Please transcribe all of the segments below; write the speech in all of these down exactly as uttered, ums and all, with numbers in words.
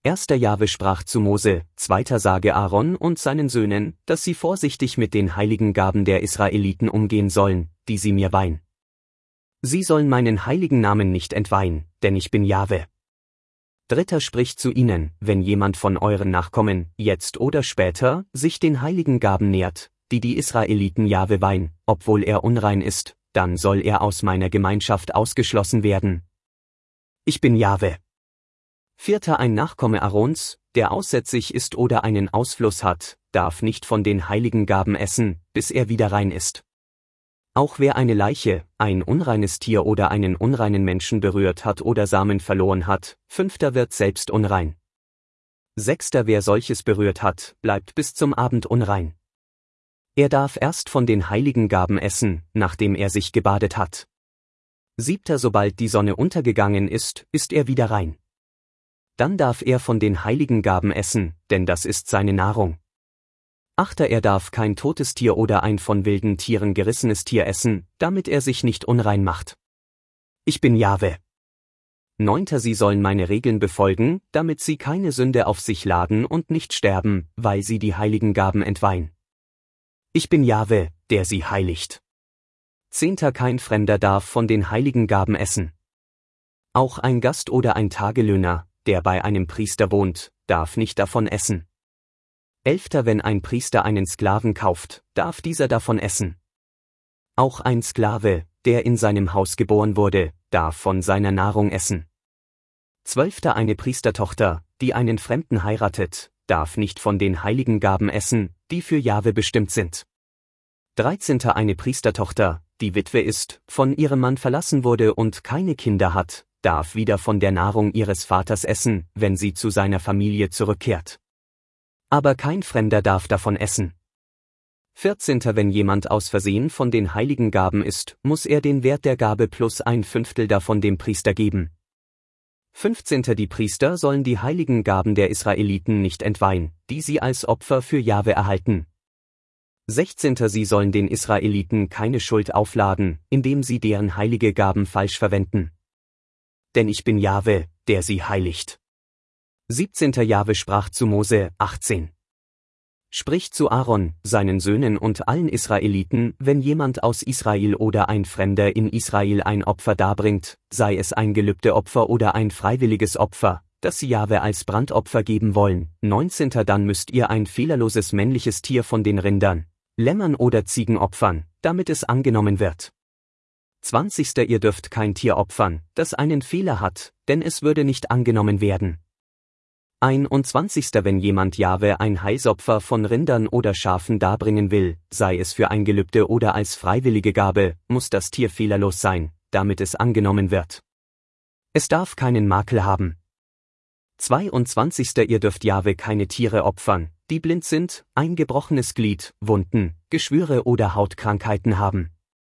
Erster Jahwe sprach zu Mose, zweiter sage Aaron und seinen Söhnen, dass sie vorsichtig mit den heiligen Gaben der Israeliten umgehen sollen, die sie mir weihen. Sie sollen meinen heiligen Namen nicht entweihen, denn ich bin Jahwe. Dritter spricht zu ihnen, wenn jemand von euren Nachkommen, jetzt oder später, sich den heiligen Gaben nähert, die die Israeliten Jahwe weihen, obwohl er unrein ist, dann soll er aus meiner Gemeinschaft ausgeschlossen werden. Ich bin Jahwe. Vierter ein Nachkomme Aarons, der aussätzig ist oder einen Ausfluss hat, darf nicht von den heiligen Gaben essen, bis er wieder rein ist. Auch wer eine Leiche, ein unreines Tier oder einen unreinen Menschen berührt hat oder Samen verloren hat, fünfter wird selbst unrein. Sechster wer solches berührt hat, bleibt bis zum Abend unrein. Er darf erst von den heiligen Gaben essen, nachdem er sich gebadet hat. Siebter sobald die Sonne untergegangen ist, ist er wieder rein. Dann darf er von den heiligen Gaben essen, denn das ist seine Nahrung. Achter er darf kein totes Tier oder ein von wilden Tieren gerissenes Tier essen, damit er sich nicht unrein macht. Ich bin Jahwe. Neunter sie sollen meine Regeln befolgen, damit sie keine Sünde auf sich laden und nicht sterben, weil sie die heiligen Gaben entweihen. Ich bin Jahwe, der sie heiligt. Zehnter kein Fremder darf von den heiligen Gaben essen. Auch ein Gast oder ein Tagelöhner, der bei einem Priester wohnt, darf nicht davon essen. Elfter wenn ein Priester einen Sklaven kauft, darf dieser davon essen. Auch ein Sklave, der in seinem Haus geboren wurde, darf von seiner Nahrung essen. Zwölfter eine Priestertochter, die einen Fremden heiratet, darf nicht von den heiligen Gaben essen, die für Jahwe bestimmt sind. Dreizehnter eine Priestertochter, die Witwe ist, von ihrem Mann verlassen wurde und keine Kinder hat, darf wieder von der Nahrung ihres Vaters essen, wenn sie zu seiner Familie zurückkehrt. Aber kein Fremder darf davon essen. Vierzehnter wenn jemand aus Versehen von den heiligen Gaben isst, muss er den Wert der Gabe plus ein Fünftel davon dem Priester geben. Fünfzehnter die Priester sollen die heiligen Gaben der Israeliten nicht entweihen, die sie als Opfer für Jahwe erhalten. Sechzehnter sie sollen den Israeliten keine Schuld aufladen, indem sie deren heilige Gaben falsch verwenden. Denn ich bin Jahwe, der sie heiligt. Siebzehnter Jahwe sprach zu Mose, achtzehn. Sprich zu Aaron, seinen Söhnen und allen Israeliten, wenn jemand aus Israel oder ein Fremder in Israel ein Opfer darbringt, sei es ein Gelübdeopfer oder ein freiwilliges Opfer, das sie Jahwe als Brandopfer geben wollen. neunzehnter Dann müsst ihr ein fehlerloses männliches Tier von den Rindern, Lämmern oder Ziegen opfern, damit es angenommen wird. zwanzigster Ihr dürft kein Tier opfern, das einen Fehler hat, denn es würde nicht angenommen werden. einundzwanzigster Wenn jemand Jahwe ein Heilsopfer von Rindern oder Schafen darbringen will, sei es für ein Gelübde oder als freiwillige Gabe, muss das Tier fehlerlos sein, damit es angenommen wird. Es darf keinen Makel haben. zweiundzwanzigster Ihr dürft Jahwe keine Tiere opfern, die blind sind, ein gebrochenes Glied, Wunden, Geschwüre oder Hautkrankheiten haben.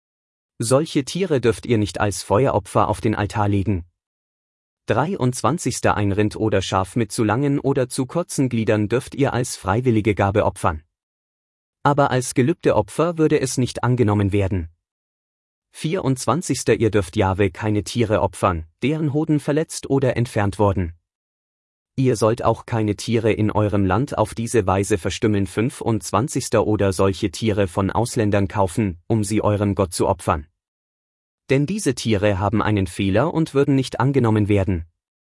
Solche Tiere dürft ihr nicht als Feueropfer auf den Altar legen. dreiundzwanzigster Ein Rind oder Schaf mit zu langen oder zu kurzen Gliedern dürft ihr als freiwillige Gabe opfern. Aber als Gelübdeopfer würde es nicht angenommen werden. vierundzwanzigster Ihr dürft Jahwe keine Tiere opfern, deren Hoden verletzt oder entfernt wurden. Ihr sollt auch keine Tiere in eurem Land auf diese Weise verstümmeln. fünfundzwanzigster Oder solche Tiere von Ausländern kaufen, um sie eurem Gott zu opfern. Denn diese Tiere haben einen Fehler und würden nicht angenommen werden.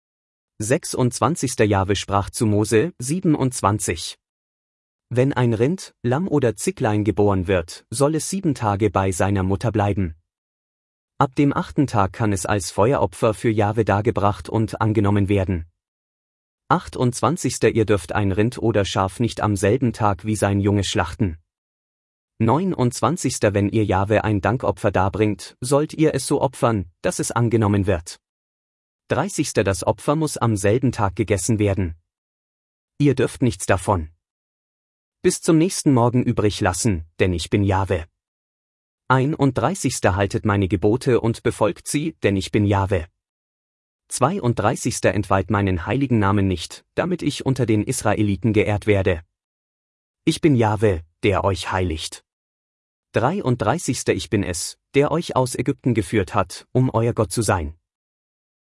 sechsundzwanzigster Jahwe sprach zu Mose, siebenundzwanzig. Wenn ein Rind, Lamm oder Zicklein geboren wird, soll es sieben Tage bei seiner Mutter bleiben. Ab dem achten Tag kann es als Feueropfer für Jahwe dargebracht und angenommen werden. achtundzwanzigster Ihr dürft ein Rind oder Schaf nicht am selben Tag wie sein Junge schlachten. neunundzwanzigster Wenn ihr Jahwe ein Dankopfer darbringt, sollt ihr es so opfern, dass es angenommen wird. dreißigster Das Opfer muss am selben Tag gegessen werden. Ihr dürft nichts davon bis zum nächsten Morgen übrig lassen, denn ich bin Jahwe. einunddreißigster Haltet meine Gebote und befolgt sie, denn ich bin Jahwe. zweiunddreißigster Entweiht meinen heiligen Namen nicht, damit ich unter den Israeliten geehrt werde. Ich bin Jahwe, der euch heiligt. dreiunddreißigster Ich bin es, der euch aus Ägypten geführt hat, um euer Gott zu sein.